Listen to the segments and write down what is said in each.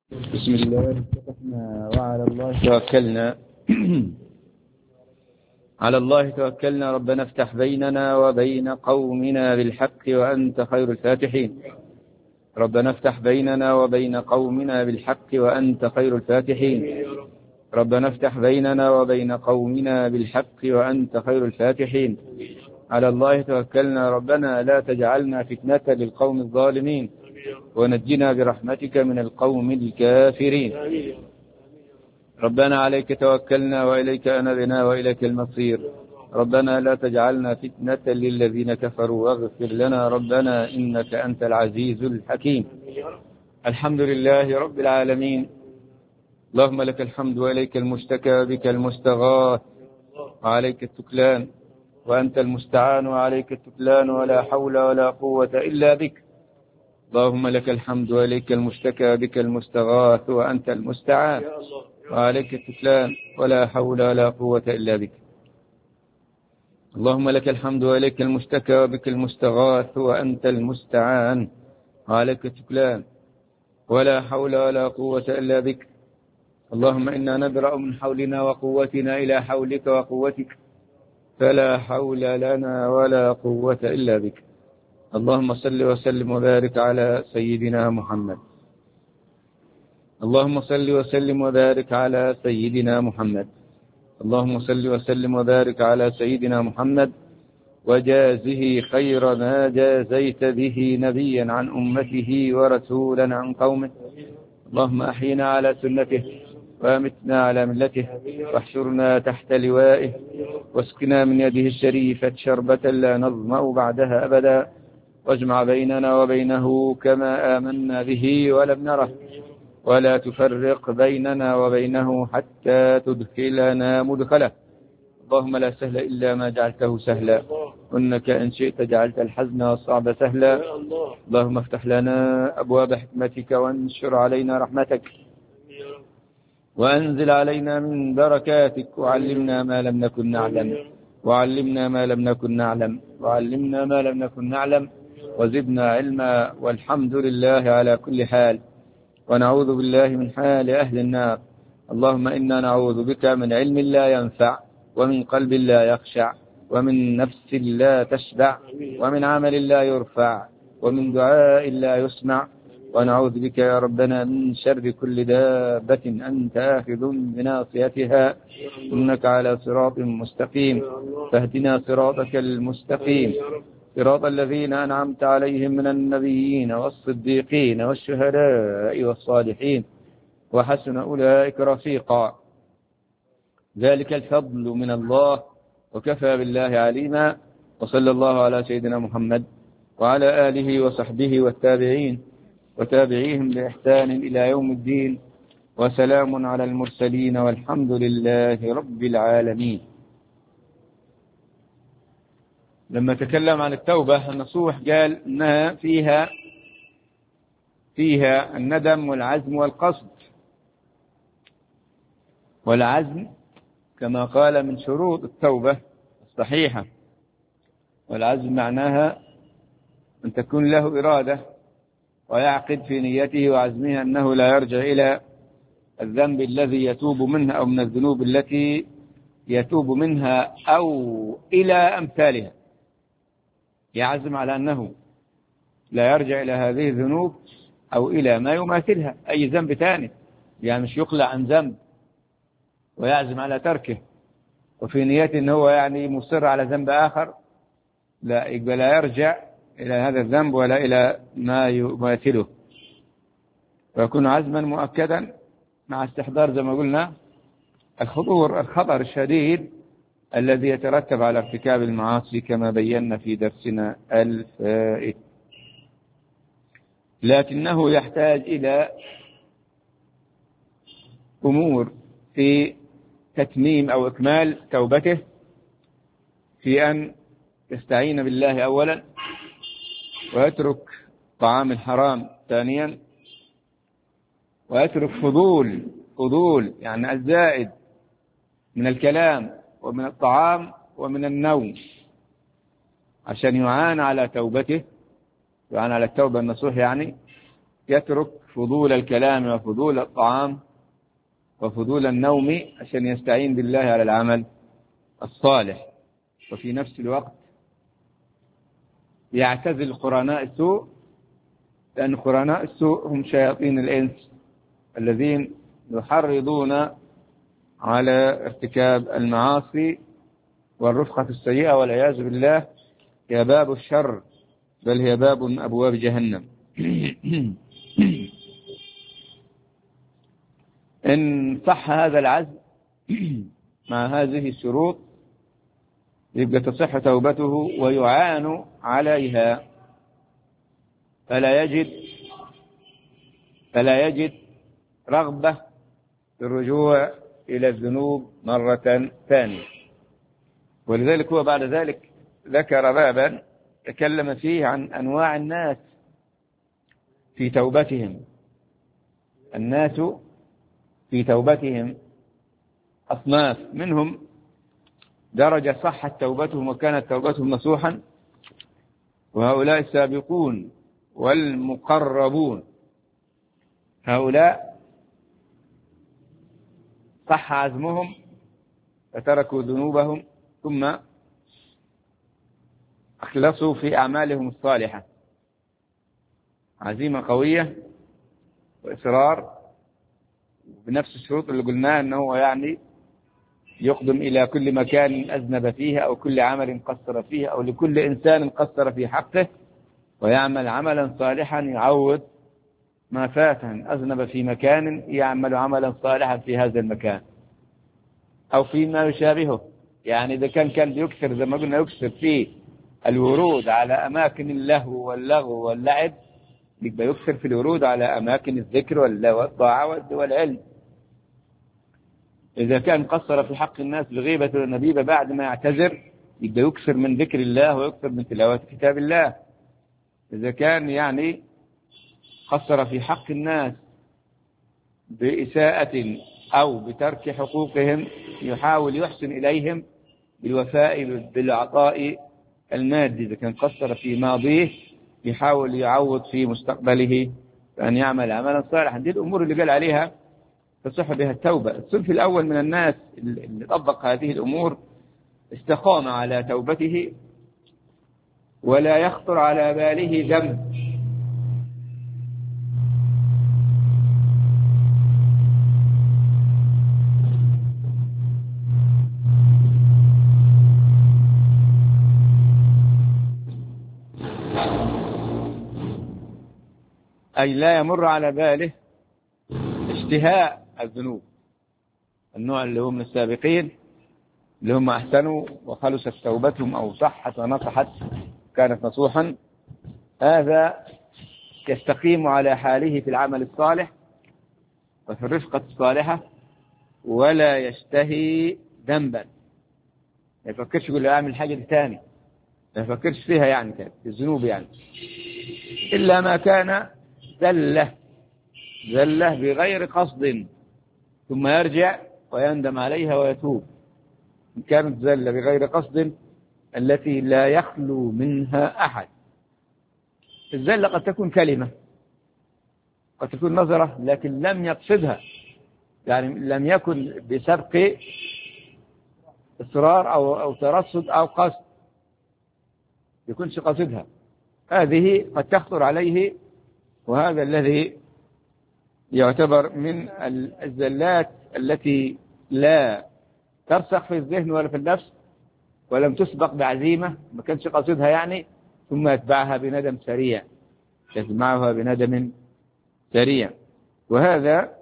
بسم الله اتفقنا وعلى الله توكلنا على الله توكلنا. ربنا افتح بيننا وبين قومنا بالحق وأنت خير الفاتحين. ربنا افتح بيننا وبين قومنا بالحق وأنت خير الفاتحين. ربنا افتح بيننا وبين قومنا بالحق وأنت خير الفاتحين. على الله توكلنا. ربنا لا تجعلنا فتنة للقوم الظالمين ونجنا برحمتك من القوم الكافرين. ربنا عليك توكلنا وإليك أنبنا وإليك المصير. ربنا لا تجعلنا فتنة للذين كفروا واغفر لنا ربنا إنك أنت العزيز الحكيم. الحمد لله رب العالمين. اللهم لك الحمد وإليك المشتكى بك المستغاث وعليك التكلان وأنت المستعان وعليك التكلان ولا حول ولا قوة إلا بك. اللهم لك الحمد وإليك المشتكى بك المستغاث وأنت المستعان وعليك التكلان ولا حول ولا قوة إلا بك. اللهم لك الحمد وإليك المشتكى بك المستغاث وأنت المستعان وعليك التكلان ولا حول ولا قوة إلا بك. اللهم إنا نبرأ من حولنا وقوتنا إلى حولك وقوتك فلا حول لنا ولا قوة إلا بك. اللهم صل وسلم وبارك على سيدنا محمد. اللهم صل وسلم وبارك على سيدنا محمد. اللهم صل وسلم وبارك على سيدنا محمد وجازه خير ما جازيت به نبيا عن أمته ورسولا عن قومه. اللهم أحينا على سنته وامتنا على ملته واحشرنا تحت لوائه واسقنا من يده الشريفة شربة لا نظمأ بعدها أبدا واجمع بيننا وبينه كما آمنا به ولم نره ولا تفرق بيننا وبينه حتى تدخلنا مدخله. اللهم لا سهل إلا ما جعلته سهلا وإنك إن شئت جعلت الحزن والصعب سهلا. اللهم افتح لنا أبواب حكمتك وانشر علينا رحمتك وأنزل علينا من بركاتك وعلمنا ما لم نكن نعلم وعلمنا ما لم نكن نعلم وعلمنا ما لم نكن نعلم وزدنا علما والحمد لله على كل حال ونعوذ بالله من حال أهل النار. اللهم إنا نعوذ بك من علم لا ينفع ومن قلب لا يخشع ومن نفس لا تشبع ومن عمل لا يرفع ومن دعاء لا يسمع. ونعوذ بك يا ربنا من شر كل دابة أنت آخذ بناصيتها إنك على صراط مستقيم فاهدنا صراطك المستقيم صراط الذين أنعمت عليهم من النبيين والصديقين والشهداء والصالحين وحسن أولئك رفيقا. ذلك الفضل من الله وكفى بالله عليما. وصلى الله على سيدنا محمد وعلى آله وصحبه والتابعين وتابعيهم بإحسان إلى يوم الدين وسلام على المرسلين والحمد لله رب العالمين. لما تكلم عن التوبة النصوح قال إنها فيها الندم والعزم والقصد. والعزم كما قال من شروط التوبة الصحيحة. والعزم معناها أن تكون له إرادة ويعقد في نيته وعزمه أنه لا يرجع إلى الذنب الذي يتوب منه أو من الذنوب التي يتوب منها أو إلى أمثالها. يعزم على أنه لا يرجع إلى هذه الذنوب أو إلى ما يماثلها أي ذنب ثاني. يعني مش يقلع عن ذنب ويعزم على تركه وفي نيته أنه هو يعني مصر على ذنب آخر، لا يقبل لا يرجع إلى هذا الذنب ولا إلى ما يماثله ويكون عزما مؤكدا مع استحضار زي ما قلنا الخطر الشديد الذي يترتب على ارتكاب المعاصي كما بينا في درسنا الفائت. لكنه يحتاج إلى أمور في تتميم أو إكمال توبته، في أن يستعين بالله أولا ويترك طعام الحرام ثانيا ويترك فضول يعني الزائد من الكلام ومن الطعام ومن النوم عشان يعان على توبته، يعان على التوبة النصوح. يعني يترك فضول الكلام وفضول الطعام وفضول النوم عشان يستعين بالله على العمل الصالح، وفي نفس الوقت يعتزل قرناء السوء، لأن قرناء السوء هم شياطين الإنس الذين يحرضون على ارتكاب المعاصي والرفقة السيئة، والعياذ بالله هي باب الشر، بل هي باب من أبواب جهنم. إن صح هذا العزم مع هذه الشروط يبقى تصح توبته ويعان عليها، فلا يجد رغبة في الرجوع إلى الذنوب مرة ثانية. ولذلك هو بعد ذلك ذكر بابا تكلم فيه عن أنواع الناس في توبتهم. الناس في توبتهم أصناف، منهم درجة صحت توبتهم وكانت توبتهم نصوحا، وهؤلاء السابقون والمقربون، هؤلاء صح عزمهم فتركوا ذنوبهم ثم أخلصوا في أعمالهم الصالحة، عزيمة قوية وإصرار بنفس الشروط اللي قلناها، أنه يعني يقدم إلى كل مكان أذنب فيه أو كل عمل قصر فيه أو لكل إنسان قصر في حقه، ويعمل عملا صالحا يعوض ما فاته. أذنب في مكان يعمل عملا صالحا في هذا المكان أو فيما يشابهه. يعني إذا كان يكثر زي ما قلنا يكثر فيه الورود على أماكن اللهو واللغو واللعب، يبقى يكثر في الورود على أماكن الذكر والطاعة والعلم. إذا كان قصر في حق الناس بغيبة والنبيبة بعد ما يعتذر، يبقى يكثر من ذكر الله ويكثر من تلاوة كتاب الله. إذا كان يعني قصر في حق الناس بإساءة أو بترك حقوقهم، يحاول يحسن إليهم بالوفاء بالعطاء المادي. إذا كان قصر في ماضيه يحاول يعوض في مستقبله بأن يعمل عملا صالحا. دي الأمور اللي قال عليها تصح بها التوبة. الصنف الأول من الناس اللي طبق هذه الأمور استقام على توبته ولا يخطر على باله ذنب، أي لا يمر على باله اشتهاء الذنوب. النوع اللي هم من السابقين اللي هم أحسنوا وخلصت توبتهم أو صحت ونصحت كانت نصوحا، هذا يستقيم على حاله في العمل الصالح وفي الرفقة الصالحة ولا يشتهي ذنبا. ما يفكرش يقول له أعمل حاجة تاني، ما يفكرش فيها يعني تاني الذنوب يعني، إلا ما كان زلة بغير قصد ثم يرجع ويندم عليها ويتوب. إن كانت زلة بغير قصد التي لا يخلو منها أحد. الزلة قد تكون كلمة، قد تكون نظرة لكن لم يقصدها، يعني لم يكن بسبق إصرار أو ترصد أو قصد، يكونش قصدها. هذه قد تخطر عليه، وهذا الذي يعتبر من الزلات التي لا ترسخ في الذهن ولا في النفس ولم تسبق بعزيمة، ما كانش قصدها يعني، ثم يتبعها بندم سريع، يتبعها بندم سريع. وهذا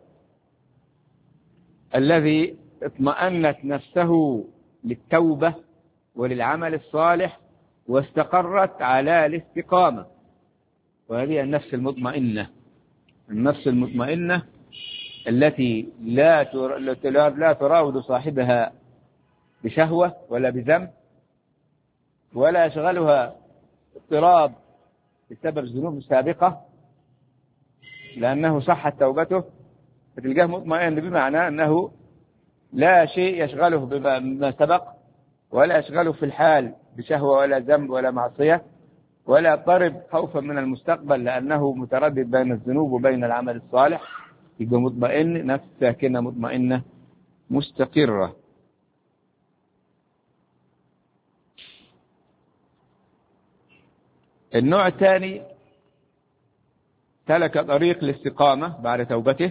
الذي اطمأنت نفسه للتوبة وللعمل الصالح واستقرت على الاستقامة، وهذه النفس المطمئنة. النفس المطمئنة التي لا تراود صاحبها بشهوة ولا بذنب ولا يشغلها اضطراب بسبب ذنوب سابقة، لأنه صحت توبته، فتلقاه مطمئن، بمعنى أنه لا شيء يشغله بما سبق ولا يشغله في الحال بشهوة ولا ذنب ولا معصية، ولا يضطرب خوفا من المستقبل لأنه متردد بين الذنوب وبين العمل الصالح، يبقى مطمئن، نفس ساكنة مطمئنة مستقرة. النوع الثاني سلك طريق الاستقامة بعد توبته،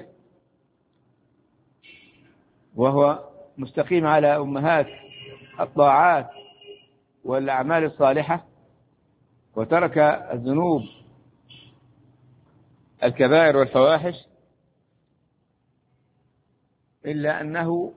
وهو مستقيم على أمهات الطاعات والأعمال الصالحة، وترك الذنوب الكبائر والفواحش، إلا أنه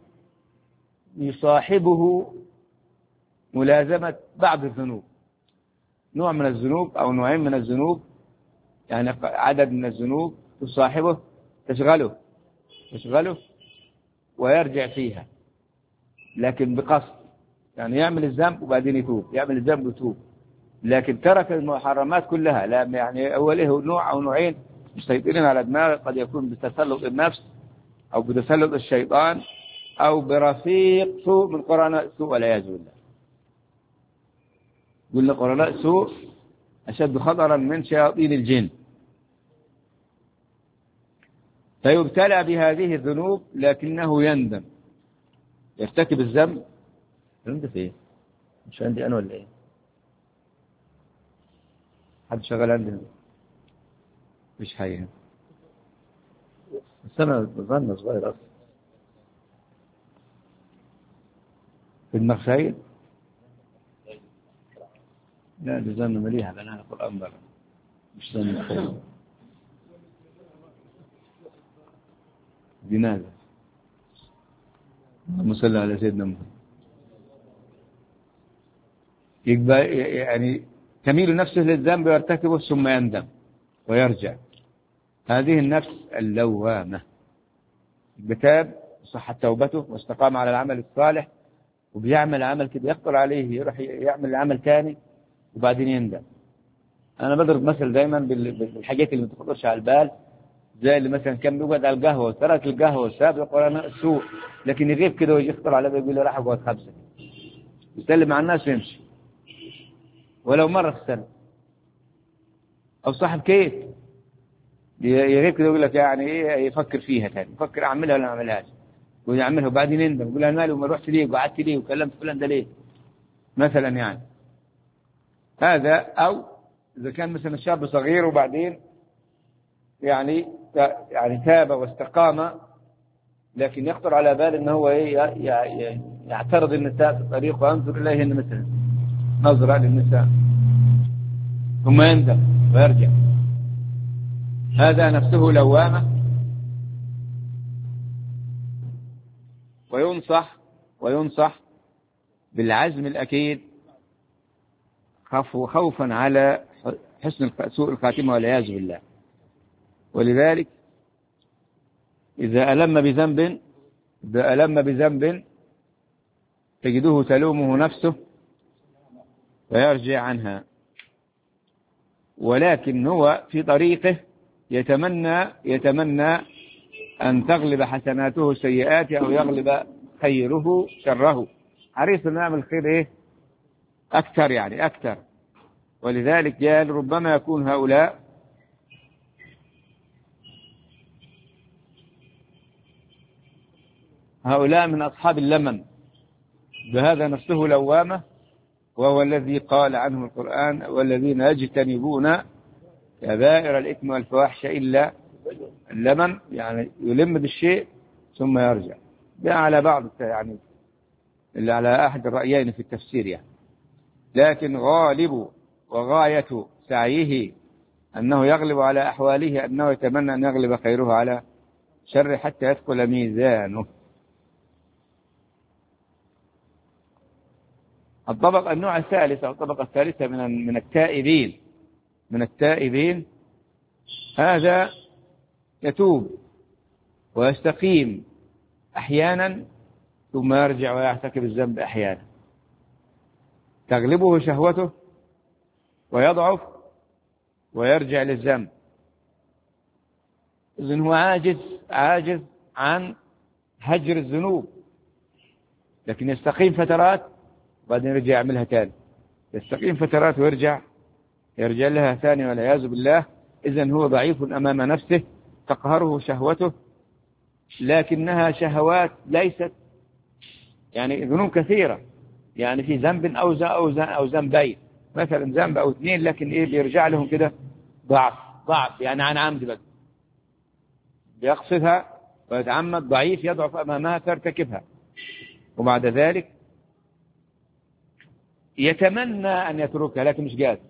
يصاحبه ملازمة بعض الذنوب، نوع من الذنوب أو نوعين من الذنوب، يعني عدد من الذنوب تصاحبه تشغله ويرجع فيها، لكن بقصد، يعني يعمل الذنب وبعدين يتوب، يعمل الذنب ويتوب، لكن ترك المحرمات كلها. لا يعني أوله نوع أو نوعين مسيطرين على دماغه، قد يكون بتسلط النفس أو بتسلط الشيطان أو برفيق سوء من قرناء السوء والعياذ بالله. قلنا قرناء السوء أشد خطرا من شياطين الجن. فيبتلى بهذه الذنوب لكنه يندم، يرتكب الذنب. انت فين؟ مش عندي انا ولا ايه؟ حد شغال عندنا؟ مش حي، بس انا بظن صغير اصلا في دماغ شايل. لا دي زن مليحه، لان انا القران بقى مش زن خير. جنازه صل على سيدنا محمد. يبقى يعني تميل نفسه للذنب ويرتكبه ثم يندم ويرجع. هذه النفس اللوامة. بتاب صحت توبته واستقام على العمل الصالح، وبيعمل عمل كده يخطر عليه يروح يعمل عمل ثاني وبعدين يندم. أنا بضرب مثل دايما بالحاجات اللي ما تخطرش على البال، زي اللي مثلا كان بيقعد على القهوة وترك القهوة وساب قرناء السوء، لكن يغيب كده ويجي يخطر على باله يقول له راح أقعد 5 يسلم مع الناس ويمشي ولو مرة في السنة. أو صاحب كيف يغيب كده يقول لك يعني إيه، يفكر فيها ثاني، يفكر أعملها ولا ما أعملهاش، ويعملها وبعدين يندم يقول أنا مالي وما رحت ليه وقعدت ليه وكلمت فلان ده ليه مثلا. يعني هذا. أو إذا كان مثلا الشاب صغير وبعدين يعني تاب واستقام، لكن يخطر على بال أنه هو يعترض النساء في الطريق وينظر إليهن مثلا نظرة للنساء ثم يندم ويرجع. هذا نفسه لوامة. وينصح بالعزم الأكيد خوفا على حسن سوء الخاتمة والعياذ بالله. ولذلك إذا ألم بذنب تجده تلومه نفسه ويرجع عنها، ولكن هو في طريقه يتمنى أن تغلب حسناته سيئاته أو يغلب خيره شره، حريص أن يعمل خير أكثر. ولذلك قال ربما يكون هؤلاء من أصحاب اللمم، بهذا نفسه لوامة، وهو الذي قال عنه القرآن والذين يجتنبون كبائر الإثم والفواحش إلا اللمم، يعني يلم بالشيء ثم يرجع. ده على بعض يعني اللي على أحد الرأيين في التفسير يعني. لكن غالب وغاية سعيه أنه يغلب على أحواله، أنه يتمنى أن يغلب خيره على شر حتى يثقل ميزانه. النوع الثالث أو الطبقة الثالثة من التائبين هذا يتوب ويستقيم أحيانا ثم يرجع ويعتكف الذنب أحيانا، تغلبه شهوته ويضعف ويرجع للذنب. إذن هو عاجز عن هجر الذنوب، لكن يستقيم فترات وبعدين يرجع يعملها تاني، يستقيم فترات ويرجع يرجع لها ثاني والعياذ بالله. إذن هو ضعيف أمام نفسه تقهره شهوته، لكنها شهوات ليست يعني ذنوب كثيرة، يعني في ذنب أو ذنبين، مثلا ذنب أو اثنين، لكن إيه بيرجع لهم كده ضعف يعني عن عمد بس بيقصدها ويتعمد، ضعيف يضعف أمامها فيرتكبها، وبعد ذلك يتمنى أن يتركها لكن مش قادر،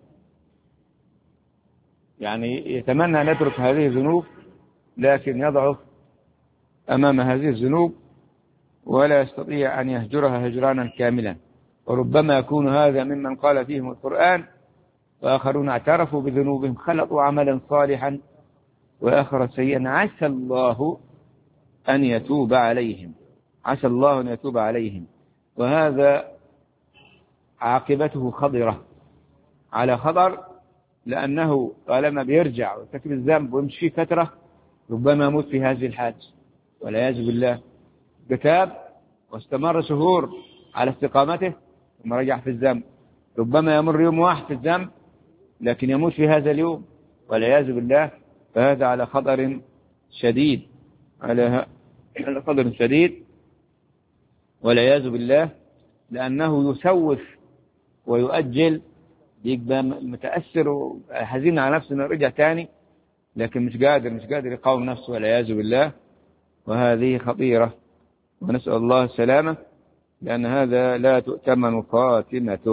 يعني يتمنى أن يترك هذه الذنوب لكن يضعف أمام هذه الذنوب ولا يستطيع أن يهجرها هجرانا كاملا. وربما يكون هذا ممن قال فيهم القرآن: وآخرون اعترفوا بذنوبهم خلطوا عملا صالحا وآخر سيئا عسى الله أن يتوب عليهم. عسى الله أن يتوب عليهم. وهذا عاقبته خضرة على خطر، لأنه طالما بيرجع ويرتكب الذنب ويمشي فترة ربما يموت في هذه الحال والعياذ بالله. كتاب واستمر شهور على استقامته ثم رجع في الذنب، ربما يمر يوم واحد في الذنب لكن يموت في هذا اليوم والعياذ بالله. فهذا على خطر شديد، على خطر شديد والعياذ بالله، لأنه يسوف ويؤجل، يبقى متأثر وحزين على نفسه انه رجع تاني لكن مش قادر يقاوم نفسه والعياذ بالله. وهذه خطيرة ونسأل الله السلامة، لأن هذا لا تؤتمن خاتمته.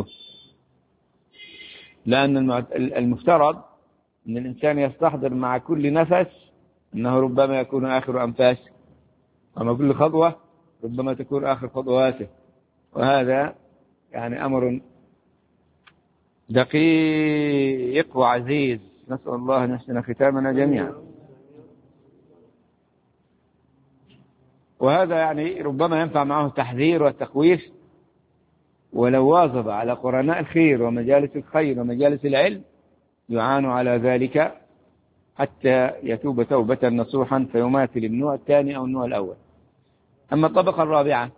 لأن المفترض أن الإنسان يستحضر مع كل نفس أنه ربما يكون آخر أنفاسه، ومع كل خطوة ربما تكون آخر خطواته، وهذا يعني أمر دقيق وعزيز. نسأل الله أن يحسن ختامنا جميعا. وهذا يعني ربما ينفع معه التحذير والتخويف، ولو واظب على قرناء الخير ومجالس الخير ومجالس العلم يعان على ذلك حتى يتوب توبة نصوحا فيماثل النوع الثاني أو النوع الأول. أما الطبقة الرابعة: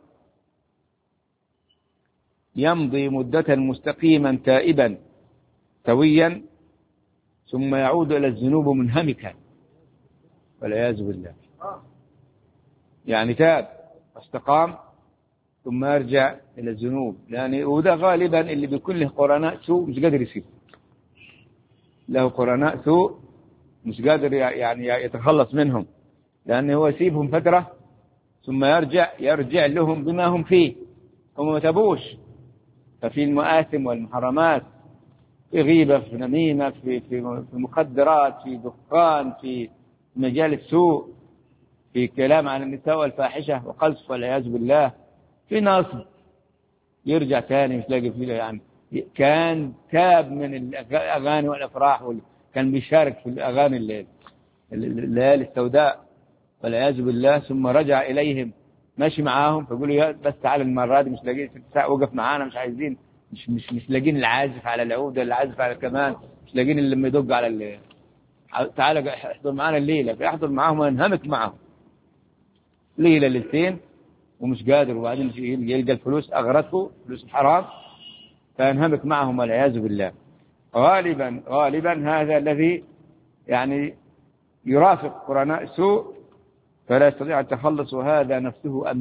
يمضي مدة مستقيما تائبا سويا ثم يعود إلى الذنوب منهمكا والعياذ بالله. يعني تاب واستقام ثم يرجع إلى الذنوب، يعني وده غالبا اللي بيكون له قرناء سوء مش قادر يسيب، له قرناء سوء مش قادر يعني يتخلص منهم، لأنه هو يسيبهم فترة ثم يرجع لهم بما هم فيه، هم ما تابوش، ففي المآثم والمحرمات، في غيبة، في نميمة، في مخدرات، في دخان، في مجال السوء، في كلام عن النساء والفاحشة وقذف والعياذ بالله، في نصب، يرجع ثاني مش لاقي فيه. يعني كان تاب من الأغاني والأفراح، كان بيشارك في الأغاني الليالي السوداء والعياذ بالله، ثم رجع إليهم ماشي معاهم، فيقولوا بس تعال المرة دي مش لاقين 6 ساعة وقف معانا، مش عايزين، مش لاقين العازف على العود ولا العازف على الكمان، مش لاقين اللي لما يدق على تعال احضر معانا الليلة، فيحضر معاهم وينهمك معهم ليلة ليلتين ومش قادر، وبعدين يلقى الفلوس أغرته، فلوس الحرام، فينهمك معهم والعياذ بالله. غالبا هذا الذي يعني يرافق قرناء سوء فلا يستطيع التخلص، وهذا نفسه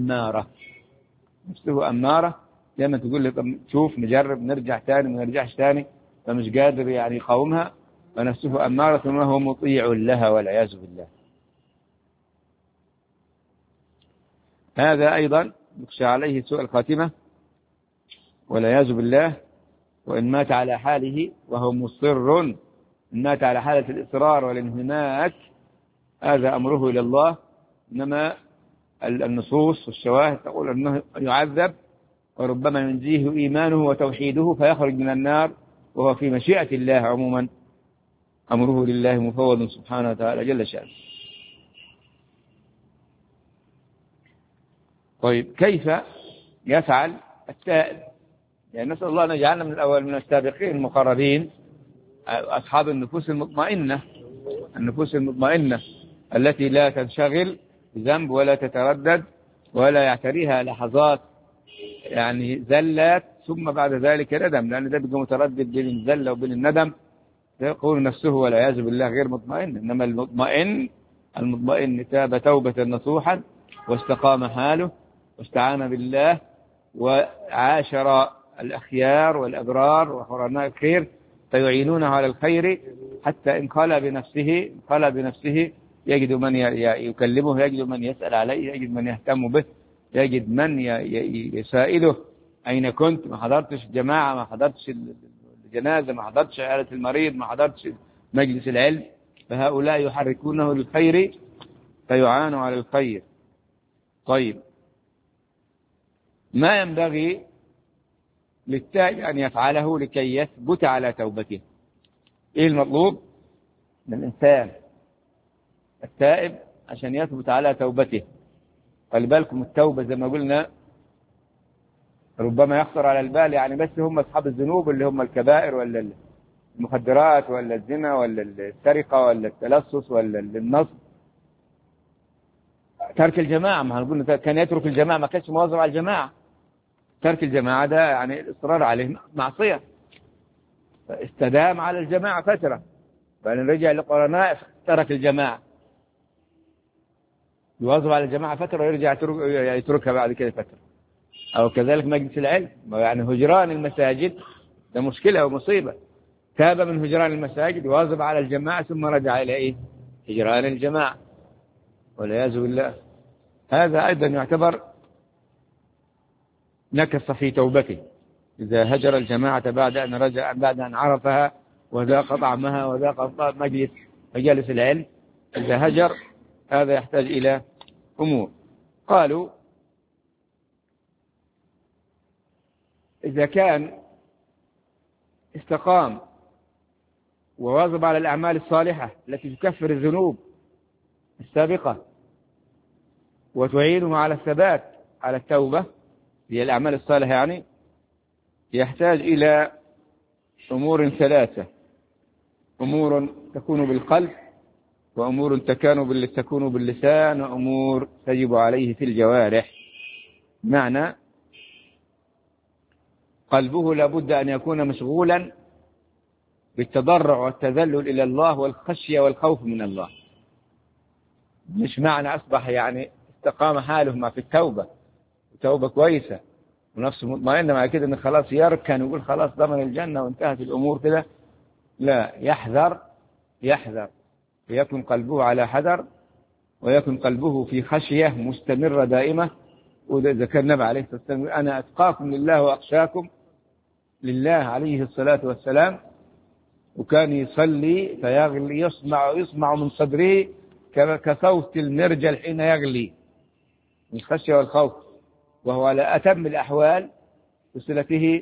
أمارة لما تقول لي شوف نجرب نرجع تاني ما نرجعش تاني، فمش قادر يعني يقاومها، فنفسه أمارة وهو مطيع لها والعياذ بالله. هذا أيضا يخشى عليه سوء الخاتمة والعياذ بالله. وإن مات على حاله وهو مصر، إن مات على حالة الإصرار والانهماك هذا أمره إلى الله، إنما النصوص والشواهد تقول أنه يعذب، وربما ينجيه إيمانه وتوحيده فيخرج من النار وهو في مشيئة الله. عموما أمره لله مفوض سبحانه وتعالى جل شأنه. طيب كيف يفعل التائب؟ يعني نسأل الله أن يجعلنا من الأول من السابقين المقربين، أصحاب النفوس المطمئنة التي لا تنشغل بذنب ولا تتردد ولا يعتريها لحظات يعني زلات ثم بعد ذلك ندم، لأن ده بيبقى متردد بين الزلة وبين الندم، يقول نفسه والعياذ بالله غير مطمئن. إنما المطمئن تاب توبة نصوحا واستقام حاله واستعان بالله وعاشر الأخيار والأبرار وحرناء الخير فيعينونه على الخير، حتى إن قال بنفسه يجد من يكلمه، يجد من يسأل عليه، يجد من يهتم به، يجد من يسائله أين كنت، ما حضرتش الجماعة، ما حضرتش الجنازة، ما حضرتش عيادة المريض، ما حضرتش مجلس العلم. فهؤلاء يحركونه للخير فيعانوا على الخير. طيب، ما ينبغي للتائب أن يفعله لكي يثبت على توبته؟ إيه المطلوب من الإنسان التائب عشان يثبت على توبته؟ خلي بالكم، التوبة زي ما قلنا ربما يخطر على البال يعني بس هم أصحاب الذنوب اللي هم الكبائر، ولا المخدرات، ولا الزنا، ولا السرقة، ولا التلصص، ولا النصب. ترك الجماعة، ما هنقول كان يترك الجماعة، ما كانش مواظب على الجماعة. ترك الجماعة ده يعني الإصرار عليه معصية، استدام على الجماعة فترة، بعدين رجع لقرناء ترك الجماعة، يواظب على الجماعة فترة ويرجع يتركها بعد كده فترة. أو كذلك مجلس العلم، يعني هجران المساجد ده مشكلة ومصيبة. تاب من هجران المساجد وواظب على الجماعة ثم رجع إلى إيه؟ هجران الجماعة والعياذ بالله. هذا أيضا يعتبر نكص في توبته، إذا هجر الجماعة بعد أن عرفها وذاق طعمها وذاق مجالس العلم. إذا هجر هذا يحتاج إلى أمور. قالوا إذا كان استقام وواظب على الأعمال الصالحة التي تكفر الذنوب السابقة وتعينه على الثبات على التوبة، هي الأعمال الصالحة يعني، يحتاج إلى أمور ثلاثة: أمور تكون بالقلب، وأمور تكون باللسان، وأمور تجب عليه في الجوارح. معنى قلبه لابد أن يكون مشغولا بالتضرع والتذلل إلى الله والخشية والخوف من الله. مش معنى أصبح يعني استقام حاله ما في التوبة وتوبة كويسة ونفسه مطمئنة مع كده إن خلاص يركن ويقول خلاص ضمن الجنة وانتهت الأمور كده. لا، يحذر ويكون قلبه على حذر، ويكون قلبه في خشية مستمرة دائمة. وإذا كان النبي عليه الصلاة والسلام أنا أتقاكم لله وأخشاكم لله عليه الصلاة والسلام، وكان يصلي فيغلي يسمع من صدره كصوت المرجل حين يغلي من الخشية والخوف، وهو على أتم الأحوال بصلته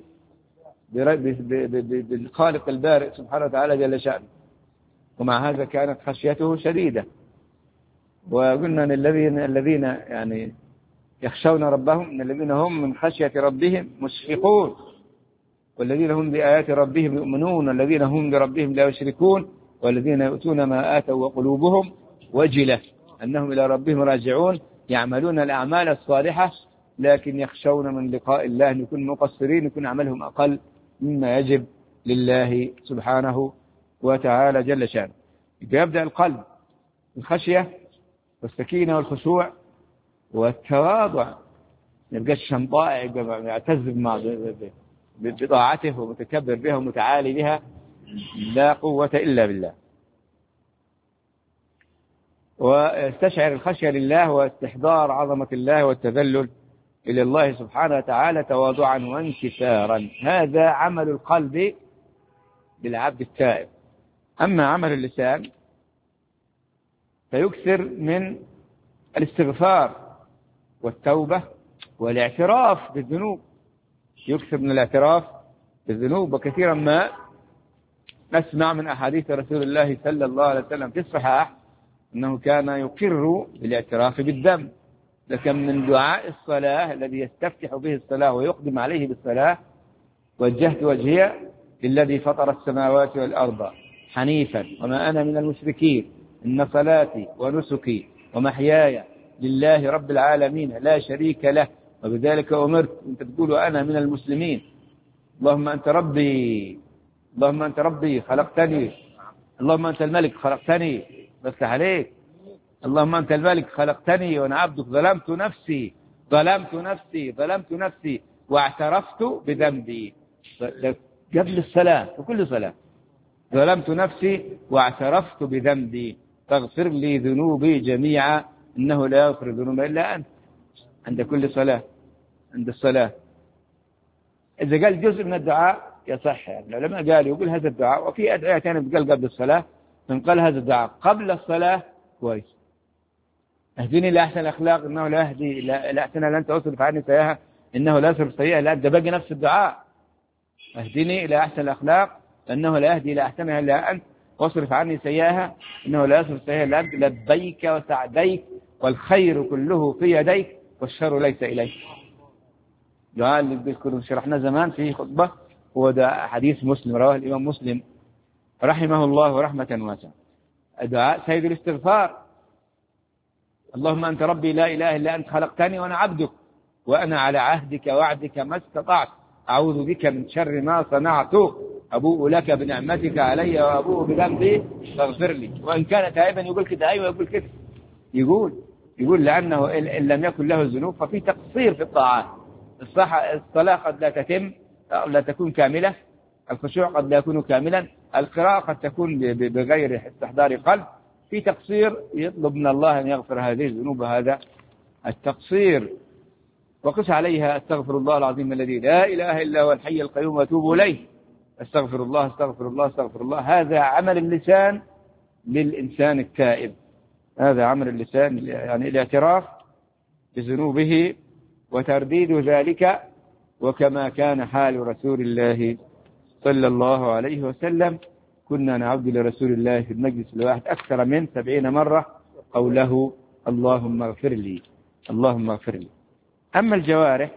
بالخالق البارئ سبحانه وتعالى جل شأنه. ومع هذا كانت خشيته شديدة. وقلنا أن الذين يعني يخشون ربهم من الذين هم من خشية ربهم مشفقون، والذين هم بآيات ربهم يؤمنون، والذين هم بربهم لا يشركون، والذين يؤتون ما آتوا وقلوبهم وجلة أنهم إلى ربهم راجعون، يعملون الأعمال الصالحة لكن يخشون من لقاء الله أن يكون مقصرين، يكون عملهم أقل مما يجب لله سبحانه وتعالى جل شأنه. يبدأ القلب الخشية والسكينة والخشوع والتواضع، يبقى الشمطاء يعتز بطاعته ومتكبر بها ومتعالي بها، لا قوة إلا بالله. ويستشعر الخشية لله واستحضار عظمة الله والتذلل إلى الله سبحانه وتعالى تواضعا وانكسارا. هذا عمل القلب بالعبد التائب. أما عمل اللسان فيكثر من الاستغفار والتوبة والاعتراف بالذنوب، يكثر من الاعتراف بالذنوب. وكثيرا ما نسمع من أحاديث رسول الله صلى الله عليه وسلم في الصحاح أنه كان يقر بالاعتراف بالذنب. لكن من دعاء الصلاة الذي يستفتح به الصلاة ويقدم عليه بالصلاة: وجهت وجهي للذي فطر السماوات والأرض حنيفا وما أنا من المشركين، إن صلاتي ونسكي ومحياي لله رب العالمين لا شريك له وبذلك أمرت. أنت تقول أنا من المسلمين. اللهم أنت ربي خلقتني اللهم أنت الملك خلقتني، بفتح عليك. اللهم أنت الملك خلقتني وأنا عبدك، ظلمت نفسي ظلمت نفسي ظلمت نفسي واعترفت بذنبي. قبل الصلاة في كل صلاة، ظلمت نفسي واعترفت بذنبي فاغفر لي ذنوبي جميعا إنه لا يغفر الذنوب إلا أنت. عند كل صلاة، عند الصلاة. إذا قال جزء من الدعاء يصح، يعني العلماء قالوا يقول هذا الدعاء، وفي أدعية ثانية بتقال قبل الصلاة، من قال هذا الدعاء قبل الصلاة كويس. اهدني لأحسن الأخلاق إنه لا يهدي إلى أحسن إلا أنت، أصرف عني سيئها إنه لا يصرف سيئها إلا أنت. باقي نفس الدعاء، اهدني إلى أحسن الأخلاق إنه لا يهدي إلى أحسنها إلا أنت، واصرف عني سيئها إنه لا يصرف سيئها إلا أنت. لبيك وسعديك والخير كله في يديك والشر ليس إليك. دعاء اللي كنا شرحنا زمان في خطبة، هو ده حديث مسلم رواه الإمام مسلم رحمه الله رحمة واسعة. دعاء سيد الاستغفار، اللهم أنت ربي لا إله إلا أنت خلقتني وأنا عبدك وأنا على عهدك وعدك ما استطعت، أعوذ بك من شر ما صنعت، أبوء لك بنعمتك علي وأبوء بذنبي فاغفر لي. وإن كان تائبا يقول كده، أيوة يقول كده، يقول لأنه إن لم يكن له الذنوب ففي تقصير في الطاعات. الصلاة قد لا تتم أو لا تكون كاملة، الخشوع قد لا يكون كاملا، القراءة قد تكون بغير استحضار قلب، في تقصير، يطلب من الله أن يغفر هذه الذنوب، هذا التقصير. وقس عليها استغفر الله العظيم الذي لا إله إلا هو الحي القيوم وأتوب إليه. استغفر الله استغفر الله استغفر الله. هذا عمل اللسان للإنسان التائب، هذا عمل اللسان، يعني الاعتراف بذنوبه وترديد ذلك. وكما كان حال رسول الله صلى الله عليه وسلم، كنا نعود لرسول الله في المجلس الواحد أكثر من 70 مرة قوله اللهم اغفر لي اللهم اغفر لي. أما الجوارح،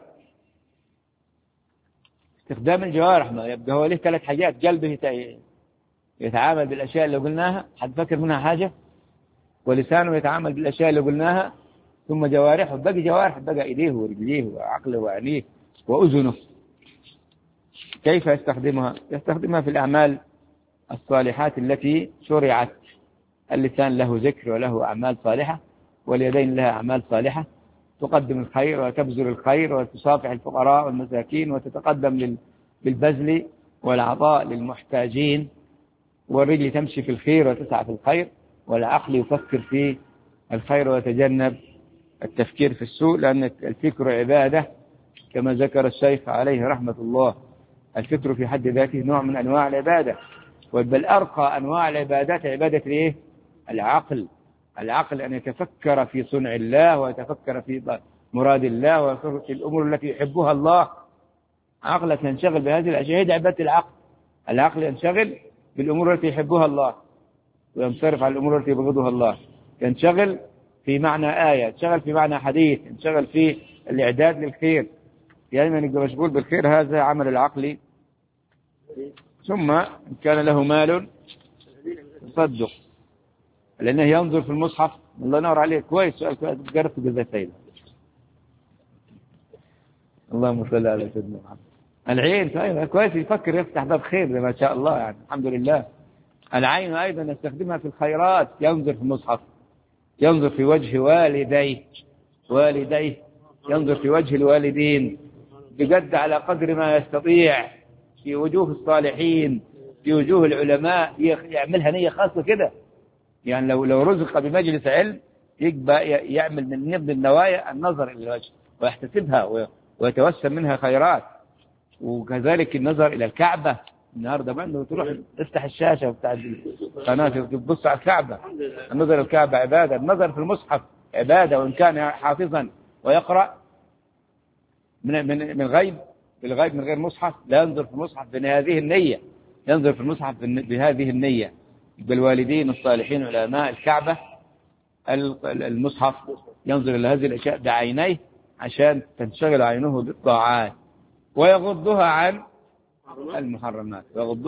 استخدام الجوارح ما يبقى هو له 3 حاجات. قلبه يتعامل بالأشياء اللي قلناها، حد فكر منها حاجة؟ ولسانه يتعامل بالأشياء اللي قلناها، ثم جوارحه، باقي جوارح بقى إيديه ورجليه وعقله وعينيه وأذنه. كيف يستخدمها؟ يستخدمها في الأعمال الصالحات التي شرعت. اللسان له ذكر وله أعمال صالحة، واليدين لها أعمال صالحة، تقدم الخير وتبذل الخير وتصافح الفقراء والمساكين وتتقدم بالبذل والعطاء للمحتاجين، والرجل تمشي في الخير وتسعى في الخير، والعقل يفكر في الخير ويتجنب التفكير في السوء، لأن الفكر عبادة كما ذكر الشيخ عليه رحمة الله. الفكر في حد ذاته نوع من أنواع العبادة، بل أرقى أنواع العبادات عبادة إيه؟ العقل أن يتفكر في صنع الله ويتفكر في مراد الله وفي الأمور التي يحبها الله. عقلك ينشغل بهذه الأشياء، هذه عبادة العقل ينشغل بالأمور التي يحبها الله وينصرف على الأمور التي يبغضها الله، ينشغل في معنى آية، ينشغل في معنى حديث، ينشغل في الإعداد للخير، يعني من يبقى مشغول بالخير، هذا عمل العقل. ثم إن كان له مال يصدق، لأنه ينظر في المصحف. الله ينور عليك، كويس، سؤال كويس، قرأت جزء. اللهم صل على سيدنا محمد. العين طيب كويس، يفكر يفتح باب خير ما شاء الله، يعني الحمد لله. العين أيضا يستخدمها في الخيرات، ينظر في المصحف، ينظر في وجه والديه، ينظر في وجه الوالدين بجد على قدر ما يستطيع، في وجوه الصالحين، في وجوه العلماء، يعملها نية خاصة كده. يعني لو رزق بمجلس علم يبقى يعمل من ضمن النوايا النظر إلى الوجه ويحتسبها ويتوسم منها خيرات. وكذلك النظر إلى الكعبة. النهارده بقى تروح تفتح الشاشة بتاع القناة تبص على الكعبة، النظر إلى الكعبة عبادة، النظر في المصحف عبادة، وإن كان حافظا ويقرأ من غيب، بالغيب من غير مصحف، لا ينظر في المصحف بهذه النية، ينظر في المصحف بهذه النية. بالوالدين الصالحين علماء الكعبة، المصحف، ينظر إلى هذه الأشياء بعينيه عشان تنشغل عينه بالطاعات، ويغضها عن المحرمات،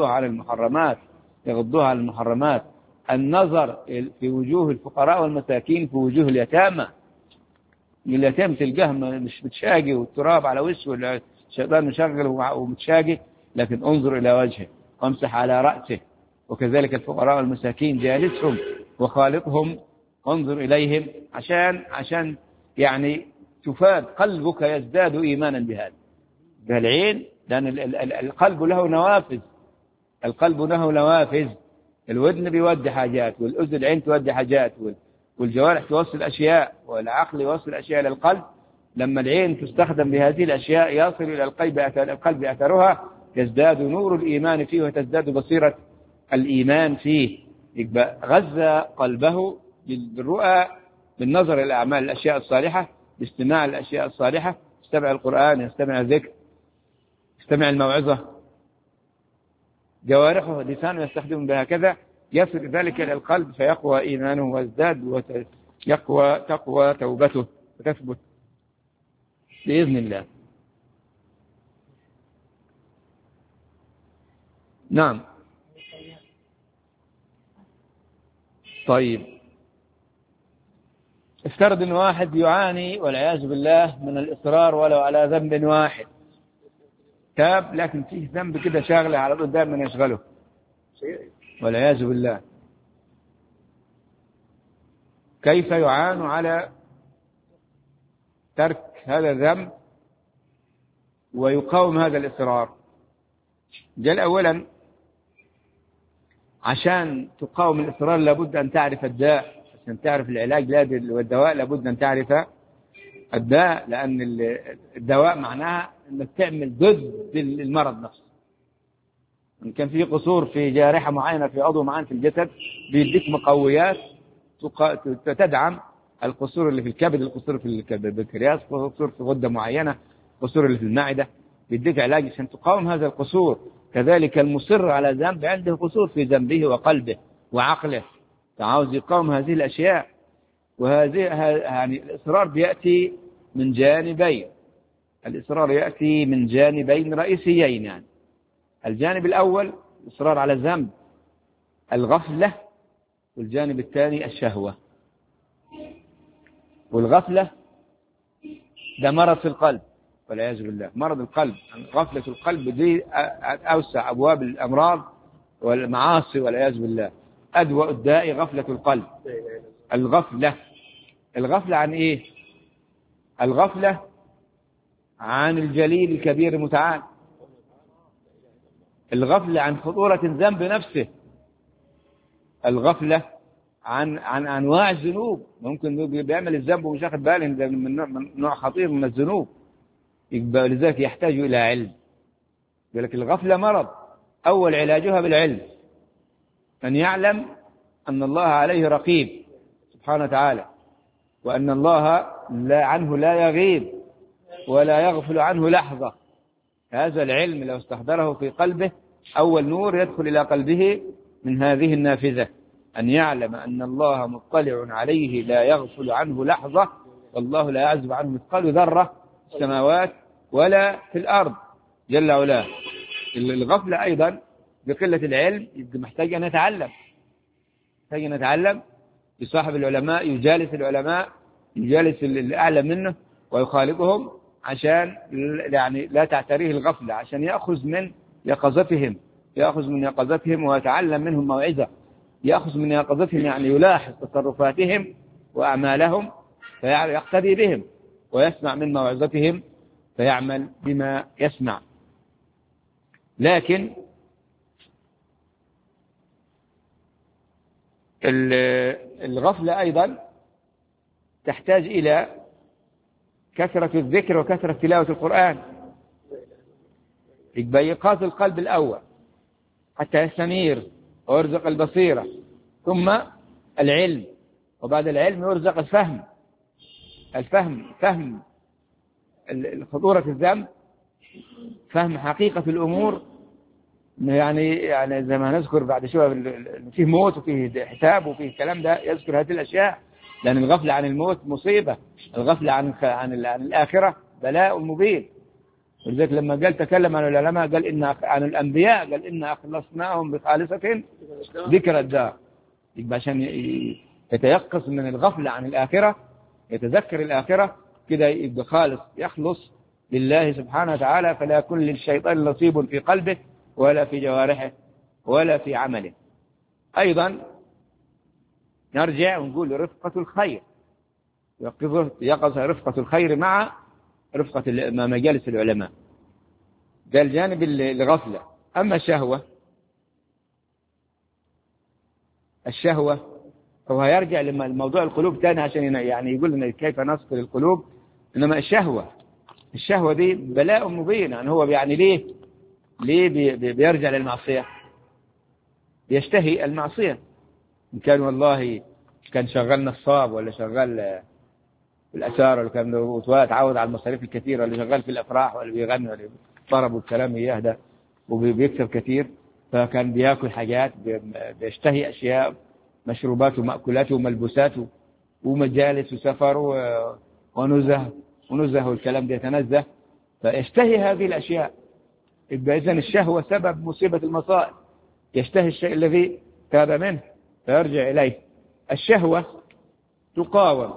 يغضها عن المحرمات. النظر في وجوه الفقراء والمساكين، في وجوه اليتامى. اليتامى تلقاه مش متشاقي والتراب على وشه، ولا الشيطان مشغل ومتشاقي، لكن انظر إلى وجهه وامسح على رأسه وكذلك الفقراء والمساكين جالسهم وخالطهم وانظر إليهم عشان يعني تفاد قلبك يزداد إيمانا بهذا العين، لأن القلب له نوافذ. القلب له نوافذ، الودن بيودي حاجات، والأذن العين تودي حاجات، والجوارح توصل أشياء، والعقل يوصل أشياء إلى القلب. لما العين تستخدم بهذه الأشياء يصل إلى القلب أثرها، يزداد نور الإيمان فيه وتزداد بصيرة الإيمان فيه. يبقى غذى قلبه بالرؤى، بالنظر إلى الأعمال الأشياء الصالحة، باستماع الأشياء الصالحة، يستمع القرآن، يستمع الذكر، يستمع الموعظة. جوارحه لسانه يستخدم بها كذا، يصل ذلك إلى القلب فيقوى إيمانه ويزداد تقوى توبته وتثبت بإذن الله. نعم. طيب، افترض أن واحد يعاني والعياذ بالله من الإصرار ولو على ذنب واحد، تاب لكن فيه ذنب كده شاغله على طول دائما يشغله والعياذ بالله، كيف يعان على ترك هذا الذنب ويقاوم هذا الإصرار؟ جل أولا، عشان تقاوم الإصرار لابد أن تعرف الداء، عشان تعرف العلاج والدواء لابد أن تعرف الداء، لأن الدواء معناها أنك تعمل ضد المرض نفسه. إن كان في قصور في جارحة معينة في عضو معين في الجسد، بيديك مقويات تدعم القصور اللي في الكبد، القصور في البنكرياس، قصور في غدة معينة، قصور اللي في المعدة، بيديك علاج عشان تقاوم هذا القصور. كذلك المصر على ذنب عنده قصور في ذنبه وقلبه وعقله، فعاوز يقاوم هذه الأشياء. وهذه يعني الإصرار بيأتي من جانبين، الإصرار يأتي من جانبين رئيسيين. يعني الجانب الأول الإصرار على الذنب، الغفلة، والجانب الثاني الشهوة. والغفلة ده مرض في القلب والعياذ بالله، مرض القلب. غفلة القلب دي أوسع أبواب الأمراض والمعاصي والعياذ بالله. أدوأ الداء غفلة القلب. الغفلة عن إيه؟ الغفلة عن الجليل الكبير المتعال، الغفلة عن خطورة الذنب نفسه، الغفلة عن أنواع الذنوب. ممكن بيعمل الذنب ومش واخد باله من نوع خطير من الذنوب، لذلك يحتاج إلى علم. يقول لك الغفلة مرض، أول علاجها بالعلم، أن يعلم أن الله عليه رقيب سبحانه وتعالى، وأن الله عنه لا يغيب ولا يغفل عنه لحظة. هذا العلم لو استحضره في قلبه أول نور يدخل إلى قلبه من هذه النافذة، أن يعلم أن الله مطلع عليه لا يغفل عنه لحظة، والله لا يعزب عنه مثقال ذرة في السماوات ولا في الأرض جل وعلا. الغفلة أيضا بقلة العلم محتاج أن يتعلم، يصاحب العلماء، يجالس العلماء، يجالس الأعلى منه ويخالطهم، عشان يعني لا تعتريه الغفلة، عشان يأخذ من يقظتهم ويتعلم منهم موعظة، يأخذ من يقظتهم يعني يلاحظ تصرفاتهم وأعمالهم فيقتدي بهم، ويسمع من موعظتهم فيعمل بما يسمع. لكن الغفلة أيضا تحتاج إلى كثرة الذكر وكثرة تلاوة القرآن، يبقى إيقاظ القلب الأول حتى يستنير ويرزق البصيرة، ثم العلم، وبعد العلم يرزق فهم خطورة الذنب، فهم حقيقة الأمور. يعني زي ما نذكر بعد شوية، فيه موت وفيه حساب وفيه الكلام ده، يذكر هذه الأشياء، لأن الغفلة عن الموت مصيبة، الغفلة عن الآخرة بلاء مبين. ولذلك لما قال تكلم عن العلماء قال عن الأنبياء قال إنا أخلصناهم بخالصة ذكر الدار، يبقى عشان يتيقظ من الغفلة عن الآخرة، يتذكر الآخرة كده، يبقى خالص يخلص لله سبحانه وتعالى، فلا يكون للشيطان نصيب في قلبه ولا في جوارحه ولا في عمله. أيضا نرجع ونقول رفقة الخير، يقظ رفقة الخير مع رفقة مجالس العلماء، ده الجانب الغفلة. أما الشهوة هو يرجع لموضوع القلوب تاني عشان يعني يقول لنا كيف نصل القلوب. إنما الشهوة دي بلاء مبين. يعني هو يعني ليه بيرجع للمعصية؟ يشتهي المعصية. إن كان والله كان شغال نصاب، ولا شغال في الأسار، ولا كان تعود على المصاريف الكثيرة، ولا شغال في الأفراح، ولا بيغني، ولا طرب والكلام إياه ده، وبيكسب كثير، فكان بياكل حاجات، بيشتهي أشياء، مشروبات ومأكولات وملبوسات ومجالس وسفر ونزه والكلام ده يتنزه، فيشتهي هذه الأشياء. يبقى إذن الشهوة سبب مصيبة المصائب. يشتهي الشيء الذي تاب منه فيرجع إليه. الشهوة تقاوم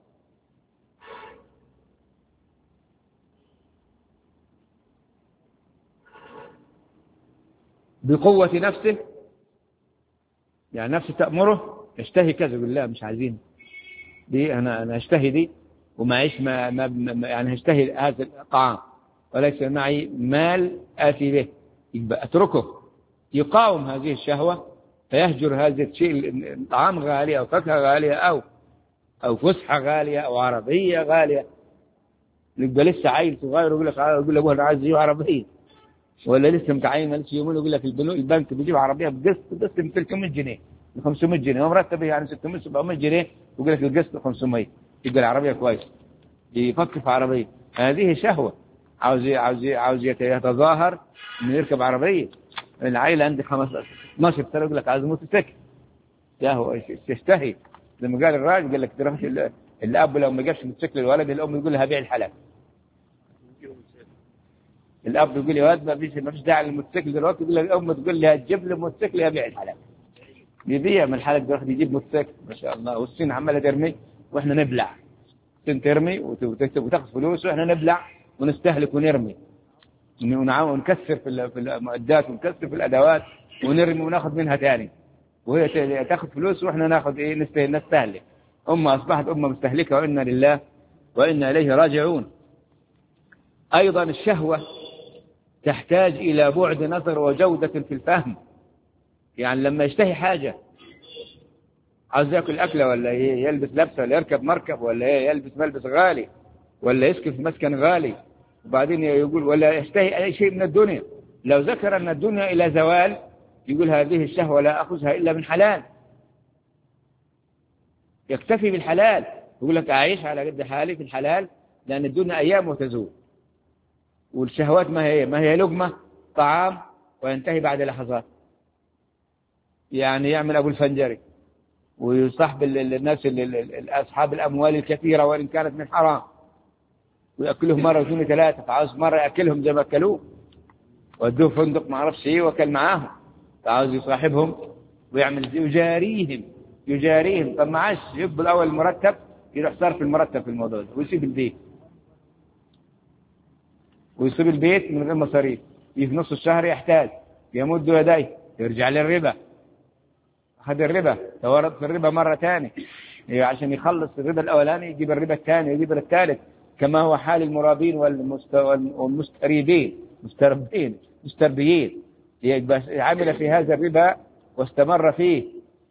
بقوة نفسه، يعني نفسه تأمره يشتهي كذا، يقول لا مش عايزين دي، أنا أشتهي دي ومعيش يعني هشتهي هذا الطعام وليس معي مال آتي به، يبقى أتركه. يقاوم هذه الشهوة فيهجر هذا الشيء، طعام غالي أو فاكهة غالية أو فسحة غالية أو عربية غالية. يبقى لسه عيل صغير يقول لك أبوه أنا عايز أجيب عربية، ولا لسه متعين لسه يومين يقول لك البنك بيجيب عربية بقسط من 300 جنيه ل 500 جنيه ومرتب يعني 600 700 جنيه، يقول لك القسط 500، يبقى العربية كويس، يفكر في عربية. هذه شهوة، عاوز يتظاهر انه يركب عربية. العائلة عندي 12 سنة يقول لك عايز موتوسيكل، شهوة تشتهي. لما قال الراجل قال لك الاب لو ما جابش موتوسيكل للولد، الام يقول لها بيع الحلال. الاب يقول يا واد ما فيش داعي للموتوسيكل دلوقتي، يقول لك الام تقول لها تجيب لي موتوسيكل يا بيع الحلال. يبيع من الحلال دلوقتي، يجيب موتوسيكل ما شاء الله، والصين عماله ترمي واحنا نبلع. الصين ترمي وتاخذ فلوس واحنا نبلع ونستهلك ونرمي ونكسر في المعدات ونكسر في الادوات ونرمي وناخذ منها ثاني، وهي تاخذ فلوس واحنا ناخذ نستهلك. اصبحت مستهلكه، وانا لله وانا اليه راجعون. ايضا الشهوه تحتاج إلى بعد نظر وجودة في الفهم. يعني لما يشتهي حاجة، عاوز يأكل أكلة، ولا يلبس لبسة، ولا يركب مركب، ولا يلبس ملبس غالي، ولا يسكن في مسكن غالي، وبعدين يقول ولا يشتهي أي شيء من الدنيا، لو ذكر أن الدنيا إلى زوال يقول هذه الشهوة لا أخذها إلا من حلال، يكتفي بالحلال. يقول لك أعيش على قد حالي في الحلال، لأن الدنيا أيام وتزول. والشهوات ما هي لقمة طعام وينتهي بعد لحظات. يعني يعمل أبو الفنجري ويصاحب الناس أصحاب الأموال الكثيرة وإن كانت من حرام، ويأكلهم مرة واثنين ثلاثة، فعاوز مرة يأكلهم زي ما أكلوه ودوه فندق ما أعرفش إيه وكل معاهم، فعاوز يصاحبهم ويعمل يجاريهم. طب معاش يقبل أول المرتب يروح صرف المرتب في الموضوع ده ويسيب البيت من غير مصاريف، في نص الشهر يحتاج يمد يديه يرجع للربا، أخذ الربا تورط في الربا مرة ثانية عشان يخلص الربا الأولاني يجيب الربا الثاني يجيب الثالث، كما هو حال المرابين مستربيين. عمل في هذا الربا واستمر فيه.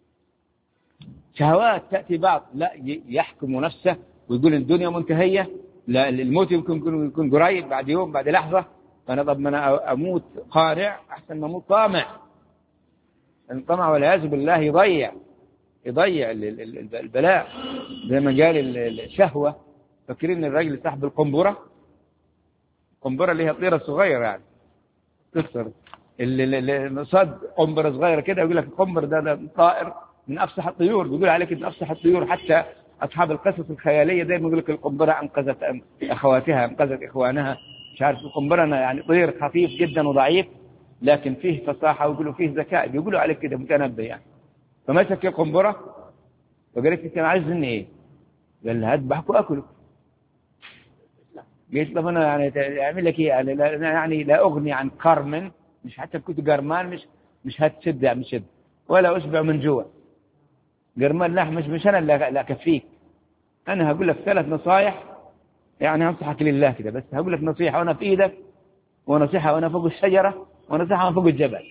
شهوات تأتي بعض لا يحكم نفسه ويقول الدنيا منتهية، لا الموت يكون قريب بعد يوم بعد لحظة، فأنا طب أنا أموت قارع أحسن ما أموت طامع. الطمع والعياذ بالله يضيع البلاء. زي ما قال الشهوة، فاكرين الرجل صاحب القنبرة اللي هي الطيرة الصغيرة، يعني تكسر صد قنبرة صغيرة كده، يقول لك القنبر ده طائر من أفصح الطيور، بيقول عليك من أفصح الطيور. حتى أصحاب القصص الخيالية دايما يقول لك القنبرة أنقذت أخواتها، أنقذت إخوانها، مش عارف. القنبرة يعني طير خفيف جدا وضعيف لكن فيه فصاحة ويقولوا فيه ذكاء، بيقولوا عليك كده متنبه يعني. فمسك القنبرة وقالت انت عايز مني ايه؟ قال لها اذبحك واكلك. قلت له انا يعني اعمل لك ايه؟ يعني لا اغني عن كرم، مش حتى كنت قرمان مش هتشد يعني شد، ولا أشبع من جوع. قرمان لا مش أنا اللي أكفيك، أنا هقول لك 3 نصايح، يعني أنصحك لله كده، بس هقول لك نصيحة وأنا في إيدك، ونصيحة وأنا فوق الشجرة، ونصيحة وأنا فوق الجبل.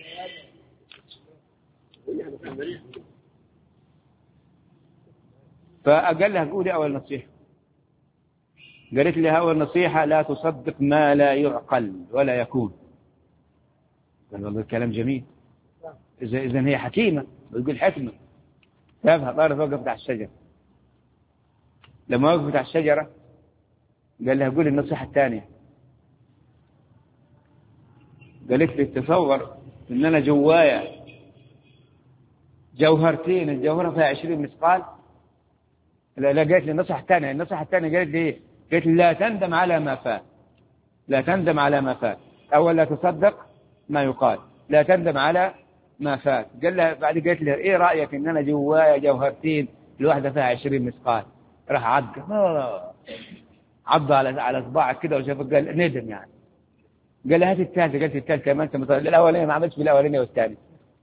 فقال لها قولي أول نصيحة. قالت لي أول نصيحة لا تصدق ما لا يعقل ولا يكون. قال والله الكلام جميل، إذن هي حكيمة ويقول حكمة. تابها طارت وقفت على الشجرة. لما وقفت على الشجرة قال لها قولي النصيحة الثانية. قالت لي تصور إن أنا جوايا جوهرتين، الجوهرة فيها 20 مثقال. لا قالت لي النصيحة الثانية. النصيحة الثانية قالت لي إيه؟ قالت لي لا تندم على ما فات، لا تندم على ما فات. أول لا تصدق ما يقال، لا تندم على ما فات. قال لها بعد قالت لها إيه رأيك إن أنا جوايا جوهرتين الواحدة فيها 20 مثقال. راح عض على صباعك كده وشافك قال ندم يعني. قال لها هات الثالثة. قالت الثالثة ما أنت الأولانية ما عملتش بالأولانية والثانية.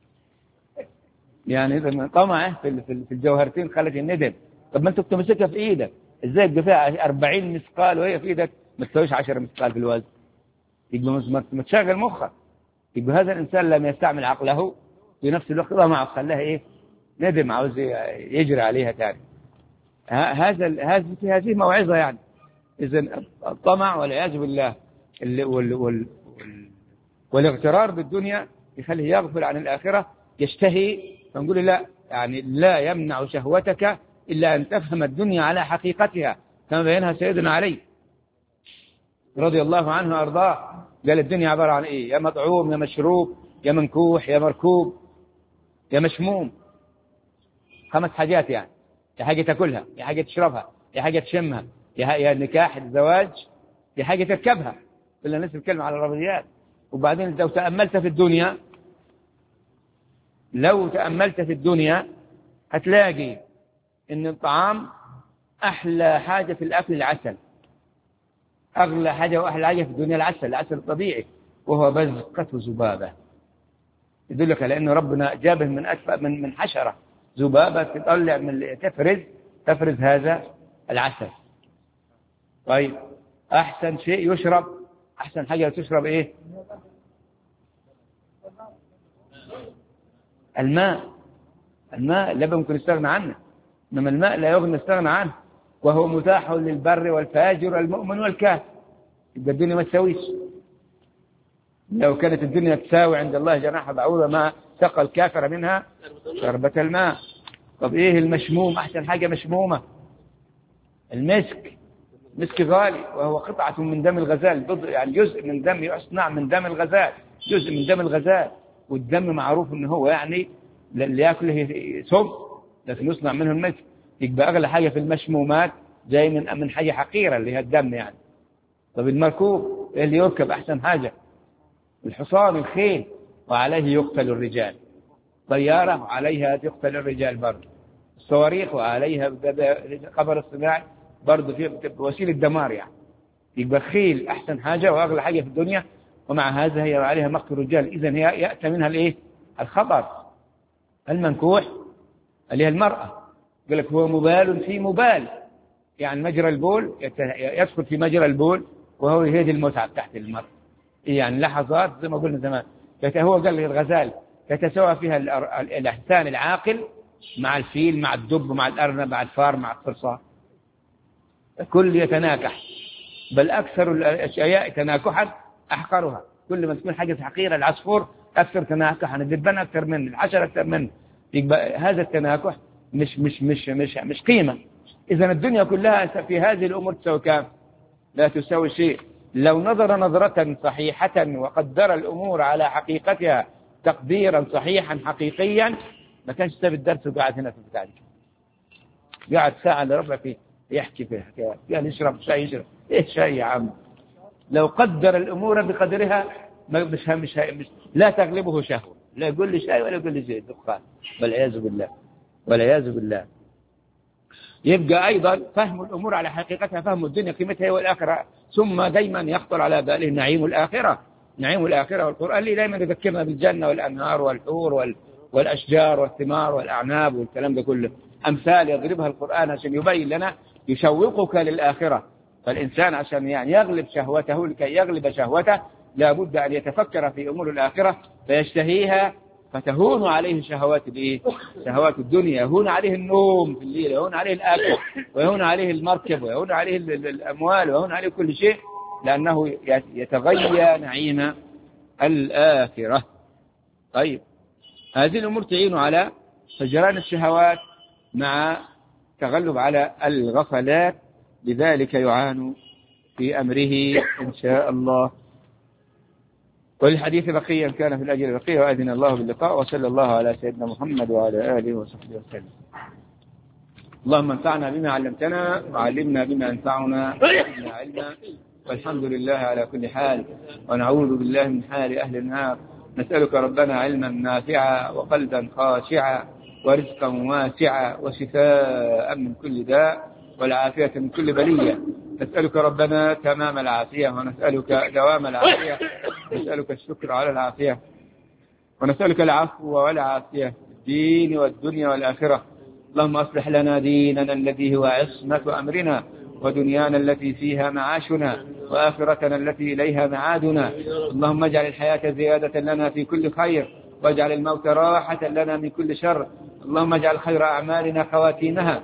يعني إذا طمعه في الجوهرتين خلت الندم. طب ما أنت كنت ماسكها في إيدك، إزاي يبقى فيها 40 مثقال وهي في إيدك ما تسويش 10 مثقال في الوزن؟ يبقى ما تشغل مخك. يبقى هذا الإنسان لم يستعمل عقله، في نفس الوقت طمع خلاها إيه؟ ندم، عاوز يجري عليها ثاني. هذه موعظة يعني. إذن الطمع والعياذ بالله والاغترار بالدنيا يخليه يغفل عن الآخرة، يشتهي. فنقول لا، يعني لا يمنع شهوتك إلا أن تفهم الدنيا على حقيقتها، كما بينها سيدنا علي رضي الله عنه وأرضاه. قال الدنيا عبارة عن إيه؟ يا مطعوم يا مشروب يا منكوح يا مركوب يا مشموم. 5 حاجات يعني، يا حاجة تأكلها، يا حاجة تشربها، يا حاجة تشمها، يا نكاح الزواج، يا حاجة تركبها. كلنا نسمع الكلمة على الرياضيات. وبعدين لو تأملت في الدنيا هتلاقي إن الطعام أحلى حاجة في الأكل العسل. أغلى حاجة وأحلى حاجة في الدنيا العسل الطبيعي، وهو بزقة ذبابة. يدلك على أنه ربنا جابه من حشرة ذبابة تطلع تفرز هذا العسل. طيب أحسن شيء يشرب، أحسن حاجة تشرب إيه؟ الماء لا يمكن نستغنى عنه، إنما الماء لا يمكن نستغنى عنه، وهو متاح للبر والفاجر المؤمن والكافر. يبقى الدنيا ما تساويش. لو كانت الدنيا تساوي عند الله جناح بعوضة ما سقى الكافر منها شربة الماء. طب إيه المشموم؟ أحسن حاجة مشمومة المسك غالي، وهو قطعة من دم الغزال، يعني جزء من دم يصنع من دم الغزال، جزء من دم الغزال. والدم معروف إنه هو يعني اللي يأكله سم، لكن يصنع منه المسك. يبقى أغلى حاجة في المشمومات جاي من حاجة حقيرة اللي هي الدم يعني. طب المركوب اللي يركب أحسن حاجة الحصان الخيل، وعليه يقتل الرجال. طيارة وعليها يقتل الرجال برضه. الصواريخ وعليها قبر الصناعي برضه في وسيلة دمار يعني. يبقى خيل أحسن حاجة وأغلى حاجة في الدنيا، ومع هذا هي عليها مقتل الرجال. إذن هي يأتي منها الإيه؟ الخطر. المنكوح اللي هي المرأة، يقول لك هو مبال في مبال، يعني مجرى البول يدخل في مجرى البول، وهو يهدي المتعة تحت المرأة. يعني لحظات زي ما قلنا زمان. هو قال الغزال يتساوى فيها الإنسان العاقل مع الفيل مع الدب مع الأرنب مع الفار مع الصرصار، كل يتناكح. بل أكثر الأشياء تناكحا أحقرها. كل ما تكون حاجة حقيرة، العصفور أكثر تناكحا، الدبان أكثر منه، الحشرة أكثر منه. يبقى هذا التناكح مش قيمة. إذا الدنيا كلها في هذه الأمور تساوي كام؟ لا تساوي شيء. لو نظر نظرة صحيحة وقدر الأمور على حقيقتها تقديرا صحيحا حقيقيا ما كانش ساب الدرس وقاعد هنا في البتاع دي. قاعد ساعة إلا ربع فيه يحكي فيها قال يشرب شاي، يشرب إيه شاي يا عم؟ لو قدر الأمور بقدرها مش لا تغلبه شهوة، لا يقول لي شاي ولا يقول لي زيت دخان، والعياذ بالله. يبقى أيضا فهم الأمور على حقيقتها، فهم الدنيا قيمتها والآخرة. ثم دايما يخطر على باله نعيم الآخرة. والقرآن لي دايما يذكرنا بالجنة والأنهار والحور والأشجار والثمار والأعناب والكلام ده كله، أمثال يضربها القرآن عشان يبين لنا، يشوقك للآخرة. فالإنسان عشان يعني يغلب شهوته، لكي يغلب شهوته لابد أن يتفكر في أمور الآخرة فيشتهيها، فتهون عليه شهوات الدنيا، يهون عليه النوم في الليل، يهون عليه الأكل، ويهون عليه المركب، ويهون عليه الأموال، ويهون عليه كل شيء، لأنه يتغيى نعيم الآخرة. طيب، هذه الأمور تعين على فجران الشهوات مع تغلب على الغفلات، لذلك يعان في أمره إن شاء الله. وللحديث بقية كان في الأجل بقية، وأذن الله باللقاء، وصلى الله على سيدنا محمد وعلى آله وصحبه وسلم. اللهم انفعنا بما علمتنا، وعلمنا بما ينفعنا، وزدنا علما، والحمد لله على كل حال، ونعوذ بالله من حال أهل النار. نسألك ربنا علما نافعا، وقلبا خاشعا، ورزقا واسعا، وشفاء من كل داء، والعافية من كل بلية. نسألك ربنا تمام العافية، ونسألك دوام العافية، ونسألك الشكر على العافية، ونسألك العفو والعافية في الدين والدنيا والآخرة. اللهم أصلح لنا ديننا الذي هو عصمة أمرنا، ودنيانا التي فيها معاشنا، وآخرتنا التي إليها معادنا. اللهم اجعل الحياة زيادة لنا في كل خير، واجعل الموت راحة لنا من كل شر. اللهم اجعل خير أعمالنا خواتيمها،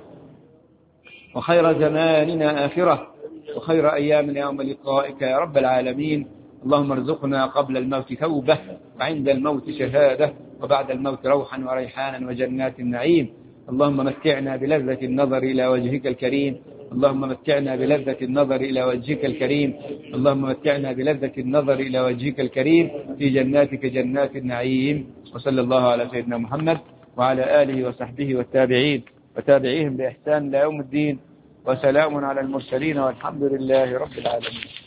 وخير زماننا آخرة، وخير أيامنا يوم لقائك يا رب العالمين. اللهم ارزقنا قبل الموت توبة، وعند الموت شهادة، وبعد الموت روحا وريحانا وجنات النعيم. اللهم متعنا بلذة النظر إلى وجهك الكريم، اللهم متعنا بلذة النظر إلى وجهك الكريم، اللهم متعنا بلذة النظر إلى وجهك الكريم في جناتك جنات النعيم. وصلى الله على سيدنا محمد وعلى آله وصحبه والتابعين وتابعيهم بإحسان إلى يوم الدين، وسلام على المرسلين، والحمد لله رب العالمين.